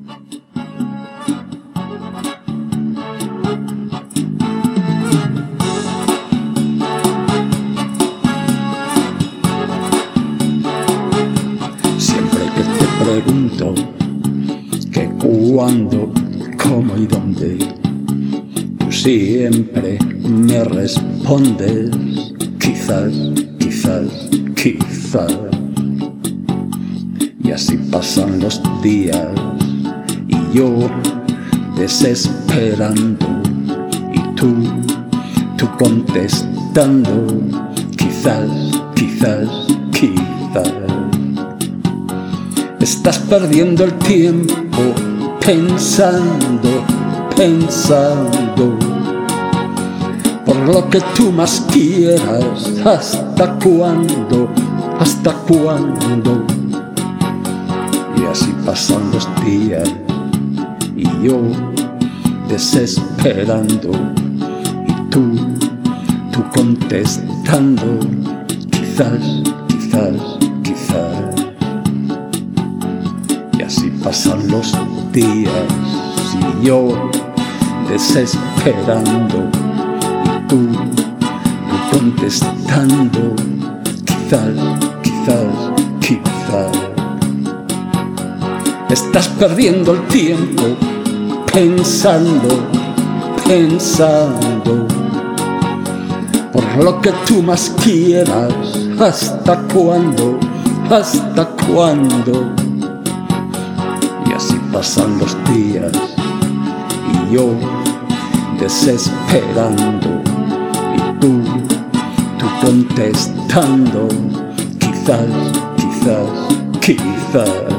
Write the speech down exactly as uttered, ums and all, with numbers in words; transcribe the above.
Siempre que te pregunto que cuándo, cómo y dónde, tú siempre me respondes quizás, quizás, quizás. Y así pasan los días y yo desesperando y tú, tú contestando quizás, quizás, quizás. Estás perdiendo el tiempo pensando, pensando por lo que tú más quieras. ¿Hasta cuándo? ¿Hasta cuándo? Y así pasan los días y yo desesperando y tú, tú contestando quizás, quizás, quizás. Y así pasan los días y yo desesperando y tú, tú contestando quizás, quizás, quizás. Estás perdiendo el tiempo pensando, pensando por lo que tú más quieras. ¿Hasta cuándo? ¿Hasta cuándo? Y así pasan los días y yo desesperando y tú, tú contestando quizás, quizás, quizás.